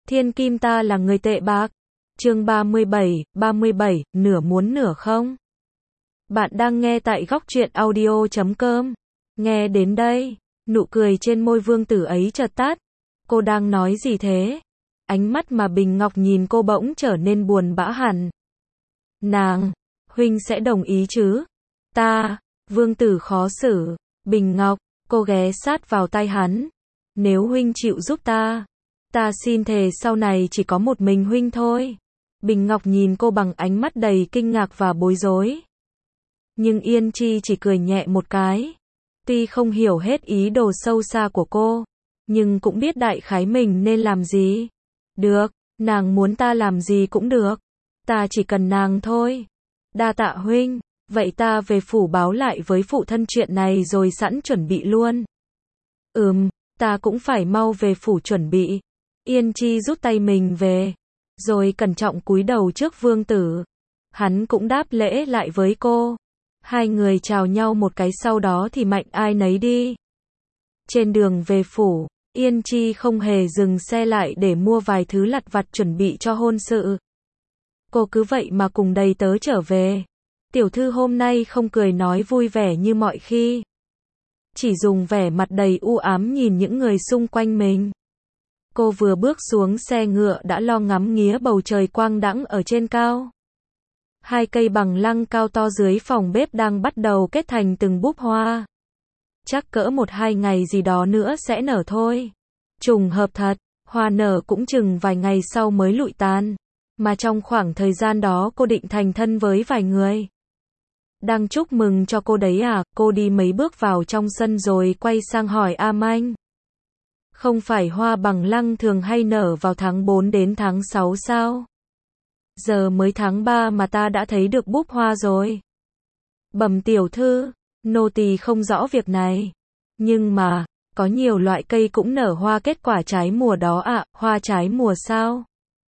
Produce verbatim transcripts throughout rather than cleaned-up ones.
Thiên kim ta là người tệ bạc. Chương ba mươi bảy, ba mươi bảy, nửa muốn nửa không. Bạn đang nghe tại góc truyện audio chấm com. Nghe đến đây, nụ cười trên môi Vương Tử ấy chợt tắt. Cô đang nói gì thế? Ánh mắt mà Bình Ngọc nhìn cô bỗng trở nên buồn bã hẳn. Nàng, huynh sẽ đồng ý chứ? Ta, Vương Tử khó xử. Bình Ngọc, cô ghé sát vào tay hắn. Nếu huynh chịu giúp ta, ta xin thề sau này chỉ có một mình huynh thôi. Bình Ngọc nhìn cô bằng ánh mắt đầy kinh ngạc và bối rối. Nhưng Yên Chi chỉ cười nhẹ một cái. Tuy không hiểu hết ý đồ sâu xa của cô, nhưng cũng biết đại khái mình nên làm gì. Được, nàng muốn ta làm gì cũng được. Ta chỉ cần nàng thôi. Đa tạ huynh, vậy ta về phủ báo lại với phụ thân chuyện này rồi sẵn chuẩn bị luôn. Ừm, ta cũng phải mau về phủ chuẩn bị. Yên Chi rút tay mình về, rồi cẩn trọng cúi đầu trước Vương Tử. Hắn cũng đáp lễ lại với cô. Hai người chào nhau một cái sau đó thì mạnh ai nấy đi. Trên đường về phủ, Yên Chi không hề dừng xe lại để mua vài thứ lặt vặt chuẩn bị cho hôn sự. Cô cứ vậy mà cùng đầy tớ trở về. Tiểu thư hôm nay không cười nói vui vẻ như mọi khi. Chỉ dùng vẻ mặt đầy u ám nhìn những người xung quanh mình. Cô vừa bước xuống xe ngựa đã lo ngắm nghía bầu trời quang đãng ở trên cao. Hai cây bằng lăng cao to dưới phòng bếp đang bắt đầu kết thành từng búp hoa. Chắc cỡ một hai ngày gì đó nữa sẽ nở thôi. Trùng hợp thật, hoa nở cũng chừng vài ngày sau mới lụi tàn. Mà trong khoảng thời gian đó cô định thành thân với vài người. Đang chúc mừng cho cô đấy à? Cô đi mấy bước vào trong sân rồi quay sang hỏi A Manh. Không phải hoa bằng lăng thường hay nở vào tháng bốn đến tháng sáu sao? Giờ mới tháng ba mà ta đã thấy được búp hoa rồi. Bẩm tiểu thư, nô tỳ không rõ việc này. Nhưng mà, có nhiều loại cây cũng nở hoa kết quả trái mùa đó ạ. À, hoa trái mùa sao?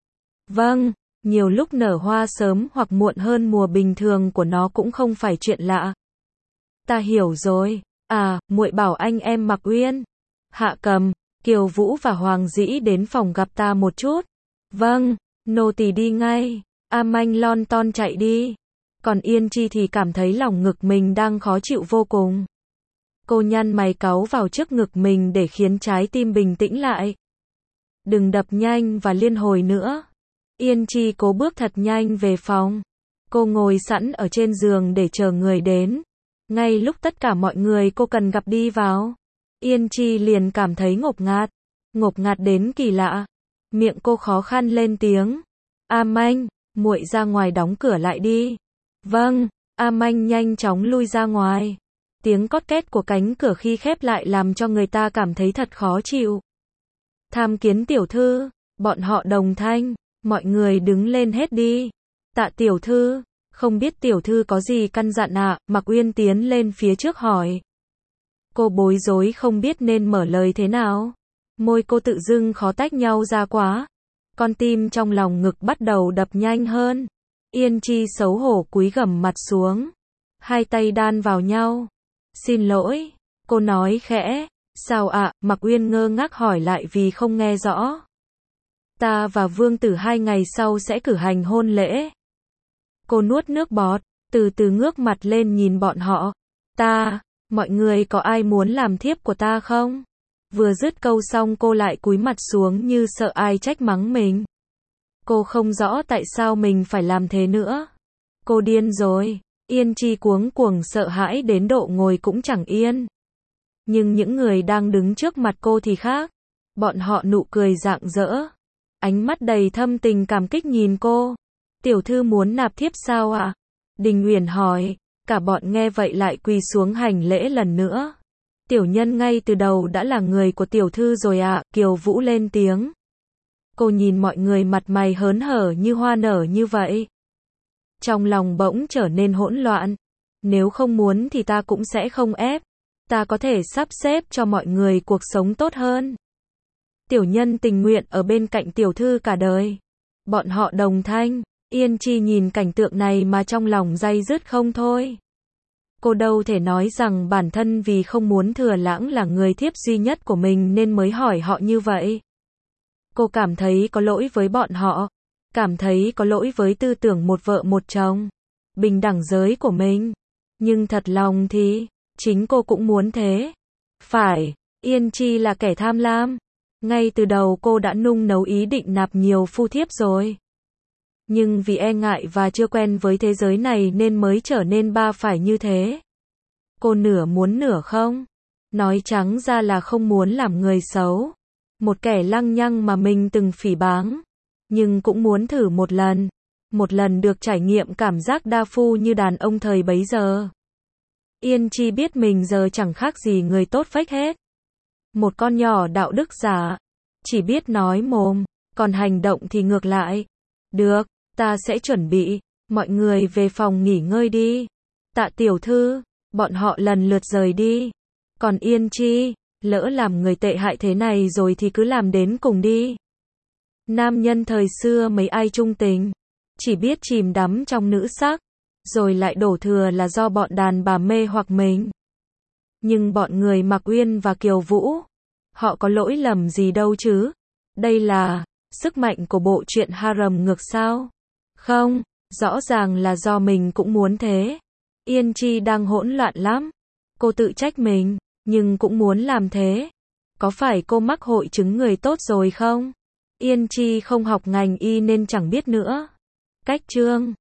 Vâng, nhiều lúc nở hoa sớm hoặc muộn hơn mùa bình thường của nó cũng không phải chuyện lạ. Ta hiểu rồi. À, muội bảo anh em Mặc Uyên, Hạ Cầm, Kiều Vũ và Hoàng Dĩ đến phòng gặp ta một chút. Vâng, nô tỳ đi ngay. A Manh lon ton chạy đi. Còn Yên Chi thì cảm thấy lòng ngực mình đang khó chịu vô cùng. Cô nhăn mày cáu vào trước ngực mình để khiến trái tim bình tĩnh lại. Đừng đập nhanh và liên hồi nữa. Yên Chi cố bước thật nhanh về phòng. Cô ngồi sẵn ở trên giường để chờ người đến. Ngay lúc tất cả mọi người cô cần gặp đi vào, Yên Chi liền cảm thấy ngột ngạt. Ngột ngạt đến kỳ lạ. Miệng cô khó khăn lên tiếng. A Manh, muội ra ngoài đóng cửa lại đi. Vâng. A Manh nhanh chóng lui ra ngoài. Tiếng cót két của cánh cửa khi khép lại làm cho người ta cảm thấy thật khó chịu. Tham kiến tiểu thư. Bọn họ đồng thanh. Mọi người đứng lên hết đi. Tạ tiểu thư. Không biết tiểu thư có gì căn dặn ạ? À? Mặc Uyên tiến lên phía trước hỏi. Cô bối rối không biết nên mở lời thế nào. Môi cô tự dưng khó tách nhau ra quá. Con tim trong lòng ngực bắt đầu đập nhanh hơn. Yên Chi xấu hổ cúi gằm mặt xuống. Hai tay đan vào nhau. Xin lỗi. Cô nói khẽ. Sao ạ? À? Mặc Uyên ngơ ngác hỏi lại vì không nghe rõ. Ta và Vương Tử hai ngày sau sẽ cử hành hôn lễ. Cô nuốt nước bọt, từ từ ngước mặt lên nhìn bọn họ. Ta, mọi người có ai muốn làm thiếp của ta không? Vừa dứt câu xong cô lại cúi mặt xuống như sợ ai trách mắng mình. Cô không rõ tại sao mình phải làm thế nữa. Cô điên rồi. Yên Chi cuống cuồng sợ hãi đến độ ngồi cũng chẳng yên. Nhưng những người đang đứng trước mặt cô thì khác. Bọn họ nụ cười rạng rỡ. Ánh mắt đầy thâm tình cảm kích nhìn cô. Tiểu thư muốn nạp thiếp sao ạ? À? Đình Uyển hỏi. Cả bọn nghe vậy lại quỳ xuống hành lễ lần nữa. Tiểu nhân ngay từ đầu đã là người của tiểu thư rồi ạ. À? Kiều Vũ lên tiếng. Cô nhìn mọi người mặt mày hớn hở như hoa nở như vậy. Trong lòng bỗng trở nên hỗn loạn. Nếu không muốn thì ta cũng sẽ không ép. Ta có thể sắp xếp cho mọi người cuộc sống tốt hơn. Tiểu nhân tình nguyện ở bên cạnh tiểu thư cả đời. Bọn họ đồng thanh. Yên Chi nhìn cảnh tượng này mà trong lòng day dứt không thôi. Cô đâu thể nói rằng bản thân vì không muốn Thừa Lãng là người thiếp duy nhất của mình nên mới hỏi họ như vậy. Cô cảm thấy có lỗi với bọn họ, cảm thấy có lỗi với tư tưởng một vợ một chồng, bình đẳng giới của mình. Nhưng thật lòng thì, chính cô cũng muốn thế. Phải, Yên Chi là kẻ tham lam. Ngay từ đầu cô đã nung nấu ý định nạp nhiều phu thiếp rồi. Nhưng vì e ngại và chưa quen với thế giới này nên mới trở nên ba phải như thế. Cô nửa muốn nửa không. Nói trắng ra là không muốn làm người xấu. Một kẻ lăng nhăng mà mình từng phỉ báng. Nhưng cũng muốn thử một lần. Một lần được trải nghiệm cảm giác đa phu như đàn ông thời bấy giờ. Yên Chi biết mình giờ chẳng khác gì người tốt phách hết. Một con nhỏ đạo đức giả. Chỉ biết nói mồm, còn hành động thì ngược lại. Được, ta sẽ chuẩn bị. Mọi người về phòng nghỉ ngơi đi. Tạ tiểu thư, bọn họ lần lượt rời đi. Còn Yên Chi, lỡ làm người tệ hại thế này rồi thì cứ làm đến cùng đi. Nam nhân thời xưa mấy ai trung tình, chỉ biết chìm đắm trong nữ sắc, rồi lại đổ thừa là do bọn đàn bà mê hoặc mình. Nhưng bọn người Mạc Uyên và Kiều Vũ, họ có lỗi lầm gì đâu chứ? Đây là sức mạnh của bộ truyện harem ngược sao? Không, rõ ràng là do mình cũng muốn thế. Yên Chi đang hỗn loạn lắm. Cô tự trách mình, nhưng cũng muốn làm thế. Có phải cô mắc hội chứng người tốt rồi không? Yên Chi không học ngành y nên chẳng biết nữa. Cách chương